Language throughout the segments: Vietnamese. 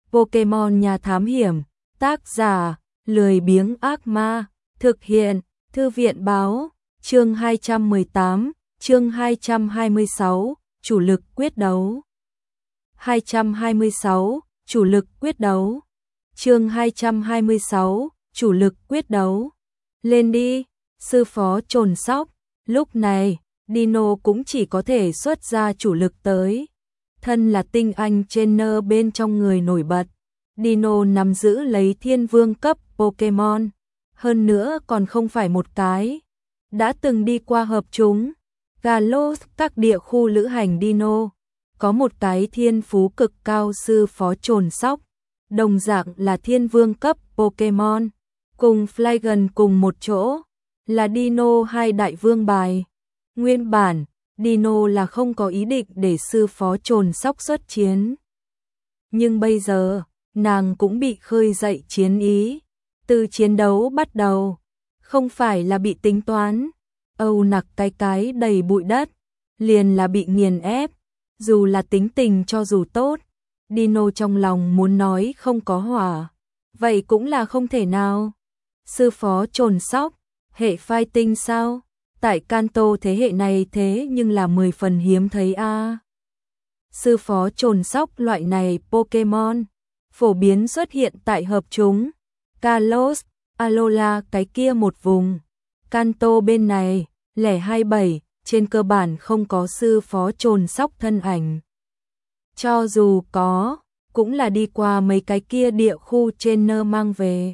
Pokemon nhà thám hiểm, tác giả, lười biếng ác ma, thực hiện, thư viện báo, chương 218, chương 226, chủ lực quyết đấu. 226, chủ lực quyết đấu. Chương 226, chủ lực quyết đấu. Lên đi, sư phó trồn sóc. Lúc này, Dino cũng chỉ có thể xuất ra chủ lực tới. Thân là tinh anh trainer bên trong người nổi bật, Dino nắm giữ lấy thiên vương cấp Pokemon. Hơn nữa còn không phải một cái. Đã từng đi qua hợp chúng, Galos các địa khu lữ hành Dino. Có một cái thiên phú cực cao sư phó trồn sóc. Đồng dạng là thiên vương cấp Pokemon. Cùng Flygon cùng một chỗ. Là Dino hai đại vương bài. Nguyên bản, Dino là không có ý định để sư phó trồn sóc xuất chiến. Nhưng bây giờ, nàng cũng bị khơi dậy chiến ý. Từ chiến đấu bắt đầu, không phải là bị tính toán. Âu nặc cái đầy bụi đất, liền là bị nghiền ép. Dù là tính tình cho dù tốt, Dino trong lòng muốn nói không có hỏa. Vậy cũng là không thể nào. Sư phó trồn sóc, hệ fighting sao? Tại Kanto thế hệ này thế nhưng là 10 phần hiếm thấy a. Sư phó trồn sóc loại này Pokemon phổ biến xuất hiện tại hợp chúng Kalos, Alola cái kia một vùng. Kanto bên này, 027, trên cơ bản không có sư phó trồn sóc thân ảnh. Cho dù có, cũng là đi qua mấy cái kia địa khu trainer mang về.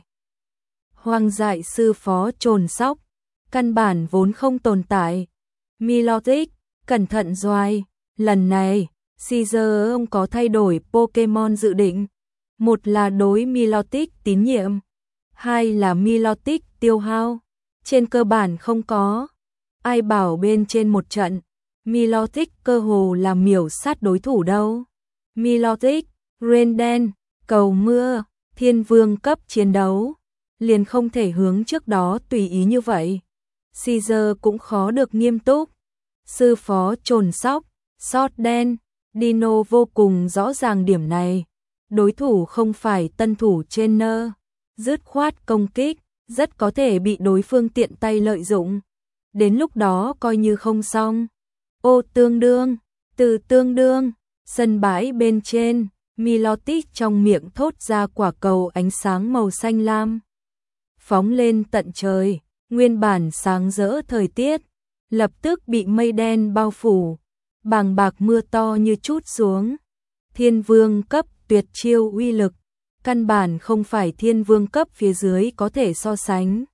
Hoang dại sư phó trồn sóc, căn bản vốn không tồn tại. Milotic, cẩn thận doai, lần này, Caesar ông có thay đổi Pokemon dự định. Một là đối Milotic tín nhiệm, hai là Milotic tiêu hao. Trên cơ bản không có. Ai bảo bên trên một trận, Milotic cơ hồ là miểu sát đối thủ đâu. Milotic, Renden, cầu mưa, thiên vương cấp chiến đấu. Liền không thể hướng trước đó tùy ý như vậy. Caesar cũng khó được nghiêm túc. Sư phó trồn sóc, sót đen, Dino vô cùng rõ ràng điểm này. Đối thủ không phải tân thủ trainer, dứt khoát công kích, rất có thể bị đối phương tiện tay lợi dụng. Đến lúc đó coi như không xong. Ô tương đương, từ tương đương, sân bãi bên trên, Milotic trong miệng thốt ra quả cầu ánh sáng màu xanh lam. Phóng lên tận trời, nguyên bản sáng rỡ thời tiết, lập tức bị mây đen bao phủ, bàng bạc mưa to như trút xuống. Thiên vương cấp tuyệt chiêu uy lực, căn bản không phải thiên vương cấp phía dưới có thể so sánh.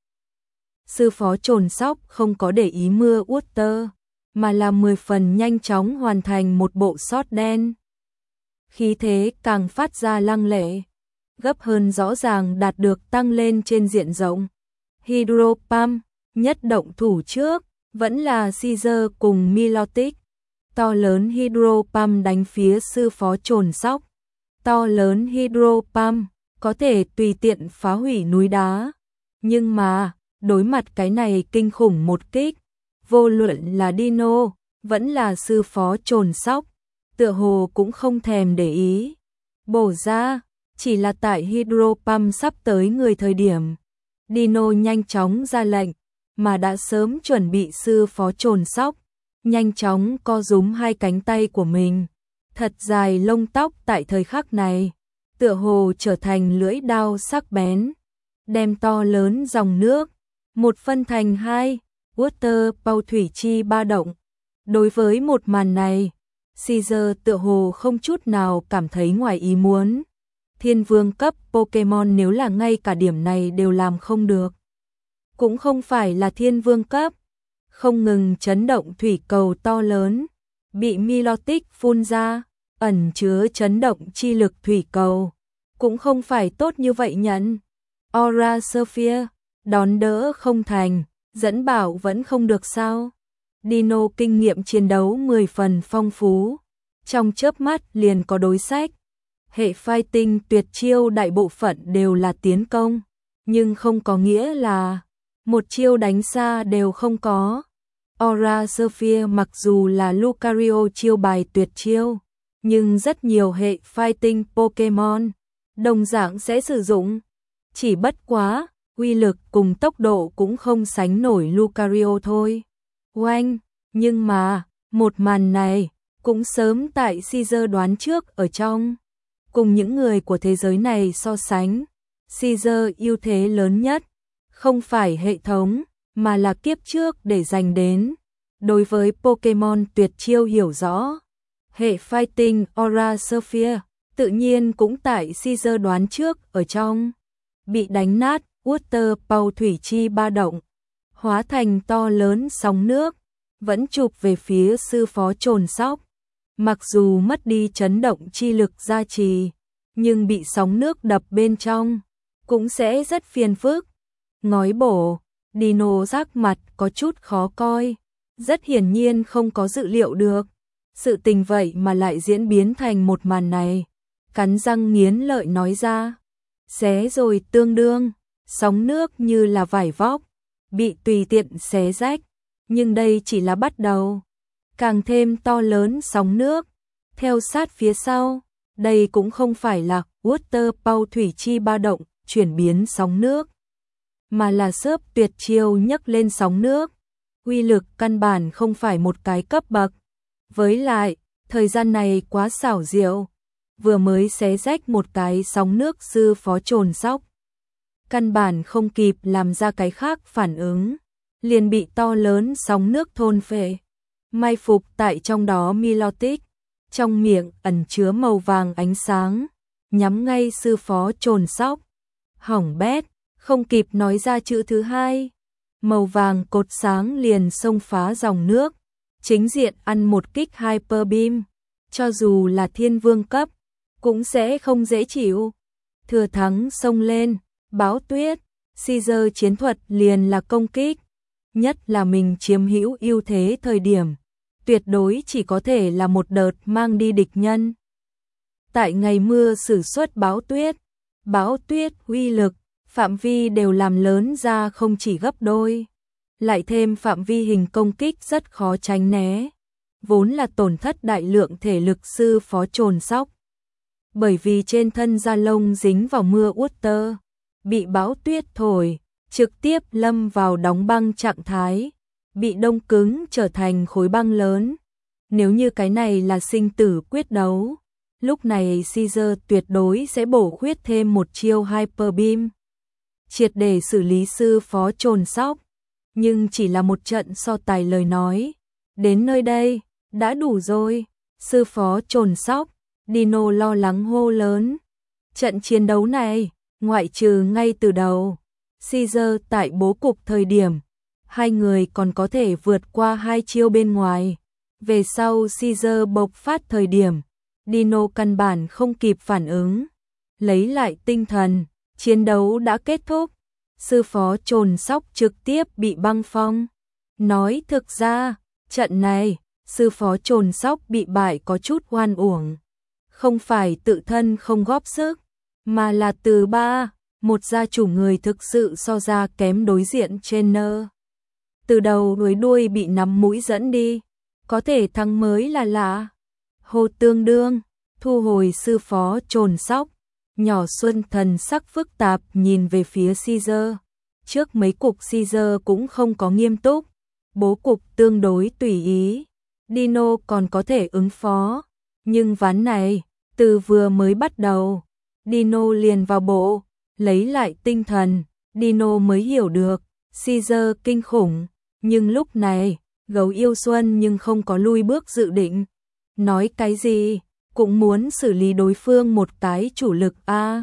Sư phó trồn sóc không có để ý mưa uất tơ, mà là 10 phần nhanh chóng hoàn thành một bộ sót đen. Khí thế càng phát ra lăng lệ, gấp hơn rõ ràng đạt được tăng lên trên diện rộng. Hydro Pump, nhất động thủ trước, vẫn là Caesar cùng Milotic. To lớn Hydro Pump đánh phía sư phó trồn sóc. To lớn Hydro Pump có thể tùy tiện phá hủy núi đá. Nhưng mà, đối mặt cái này kinh khủng một kích, vô luận là Dino, vẫn là sư phó trồn sóc, tựa hồ cũng không thèm để ý. Bổ ra, chỉ là tại Hydro Pump sắp tới người thời điểm. Dino nhanh chóng ra lệnh, mà đã sớm chuẩn bị sư phó trồn sóc. Nhanh chóng co rúm hai cánh tay của mình. Thật dài lông tóc tại thời khắc này, tựa hồ trở thành lưỡi đao sắc bén. Đem to lớn dòng nước, một phân thành hai, water bao thủy chi ba động. Đối với một màn này, Caesar tựa hồ không chút nào cảm thấy ngoài ý muốn. Thiên vương cấp Pokemon nếu là ngay cả điểm này đều làm không được. Cũng không phải là thiên vương cấp. Không ngừng chấn động thủy cầu to lớn, bị Milotic phun ra, ẩn chứa chấn động chi lực thủy cầu. Cũng không phải tốt như vậy nhận. Aura Sphere, đón đỡ không thành, dẫn bảo vẫn không được sao. Dino kinh nghiệm chiến đấu 10 phần phong phú. Trong chớp mắt liền có đối sách. Hệ fighting tuyệt chiêu đại bộ phận đều là tiến công. Nhưng không có nghĩa là một chiêu đánh xa đều không có. Aura Sphere mặc dù là Lucario chiêu bài tuyệt chiêu, nhưng rất nhiều hệ fighting Pokemon đồng dạng sẽ sử dụng. Chỉ bất quá, uy lực cùng tốc độ cũng không sánh nổi Lucario thôi. Oanh, nhưng mà, một màn này cũng sớm tại Caesar đoán trước ở trong. Cùng những người của thế giới này so sánh, Caesar ưu thế lớn nhất, không phải hệ thống, mà là kiếp trước để dành đến. Đối với Pokemon tuyệt chiêu hiểu rõ, hệ Fighting Aura Sphere, tự nhiên cũng tại Caesar đoán trước ở trong. Bị đánh nát, Water Power thủy chi ba động, hóa thành to lớn sóng nước, vẫn chụp về phía sư phó Trồn Sóc. Mặc dù mất đi chấn động chi lực gia trì, nhưng bị sóng nước đập bên trong, cũng sẽ rất phiền phức. Ngói bổ, Dino sắc mặt có chút khó coi, rất hiển nhiên không có dự liệu được. Sự tình vậy mà lại diễn biến thành một màn này, cắn răng nghiến lợi nói ra. Xé rồi tương đương, sóng nước như là vải vóc, bị tùy tiện xé rách, nhưng đây chỉ là bắt đầu. Càng thêm to lớn sóng nước, theo sát phía sau, đây cũng không phải là Water Power thủy chi ba động, chuyển biến sóng nước, mà là xớp tuyệt chiêu nhấc lên sóng nước. Uy lực căn bản không phải một cái cấp bậc. Với lại, thời gian này quá xảo diệu, vừa mới xé rách một cái sóng nước sư phó Trồn Sóc. Căn bản không kịp làm ra cái khác phản ứng, liền bị to lớn sóng nước thôn phệ. Mai phục tại trong đó Milotic, trong miệng ẩn chứa màu vàng ánh sáng, nhắm ngay sư phó Trồn Sóc. Hỏng bét, không kịp nói ra chữ thứ hai. Màu vàng cột sáng liền xông phá dòng nước, chính diện ăn một kích Hyper Beam, cho dù là thiên vương cấp, cũng sẽ không dễ chịu. Thừa thắng xông lên, báo tuyết, Caesar chiến thuật liền là công kích, nhất là mình chiếm hữu ưu thế thời điểm, tuyệt đối chỉ có thể là một đợt mang đi địch nhân. Tại ngày mưa sử xuất báo tuyết uy lực, phạm vi đều làm lớn ra không chỉ gấp đôi, lại thêm phạm vi hình công kích rất khó tránh né, vốn là tổn thất đại lượng thể lực sư phó Trồn Sóc. Bởi vì trên thân da lông dính vào mưa water, bị bão tuyết thổi, trực tiếp lâm vào đóng băng trạng thái, bị đông cứng trở thành khối băng lớn. Nếu như cái này là sinh tử quyết đấu, lúc này Caesar tuyệt đối sẽ bổ khuyết thêm một chiêu Hyper Beam, triệt để xử lý sư phó Trồn Sóc. Nhưng chỉ là một trận so tài lời nói, đến nơi đây, đã đủ rồi. Sư phó Trồn Sóc, Dino lo lắng hô lớn. Trận chiến đấu này, ngoại trừ ngay từ đầu, Caesar tại bố cục thời điểm, hai người còn có thể vượt qua hai chiêu bên ngoài. Về sau Caesar bộc phát thời điểm, Dino căn bản không kịp phản ứng. Lấy lại tinh thần, chiến đấu đã kết thúc. Sư phó Trồn Sóc trực tiếp bị băng phong. Nói thực ra, trận này, sư phó Trồn Sóc bị bại có chút oan uổng. Không phải tự thân không góp sức, mà là từ một gia chủ người thực sự so ra kém đối diện trainer. Từ đầu đuôi đuôi bị nắm mũi dẫn đi, có thể thắng mới là lạ. Hồ tương đương, thu hồi sư phó Trồn Sóc. Nhỏ Xuân thần sắc phức tạp nhìn về phía Caesar. Trước mấy cục Caesar cũng không có nghiêm túc, bố cục tương đối tùy ý. Dino còn có thể ứng phó, nhưng ván này, từ vừa mới bắt đầu, Dino liền vào bộ, lấy lại tinh thần, Dino mới hiểu được, Caesar kinh khủng, nhưng lúc này, gấu yêu Xuân nhưng không có lui bước dự định. Nói cái gì, cũng muốn xử lý đối phương một cái chủ lực a.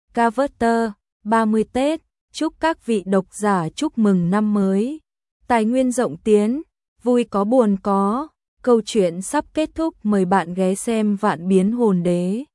Carver, 30 Tết, chúc các vị độc giả chúc mừng năm mới. Tài nguyên rộng tiến, vui có buồn có. Câu chuyện sắp kết thúc, mời bạn ghé xem Vạn Biến Hồn Đế.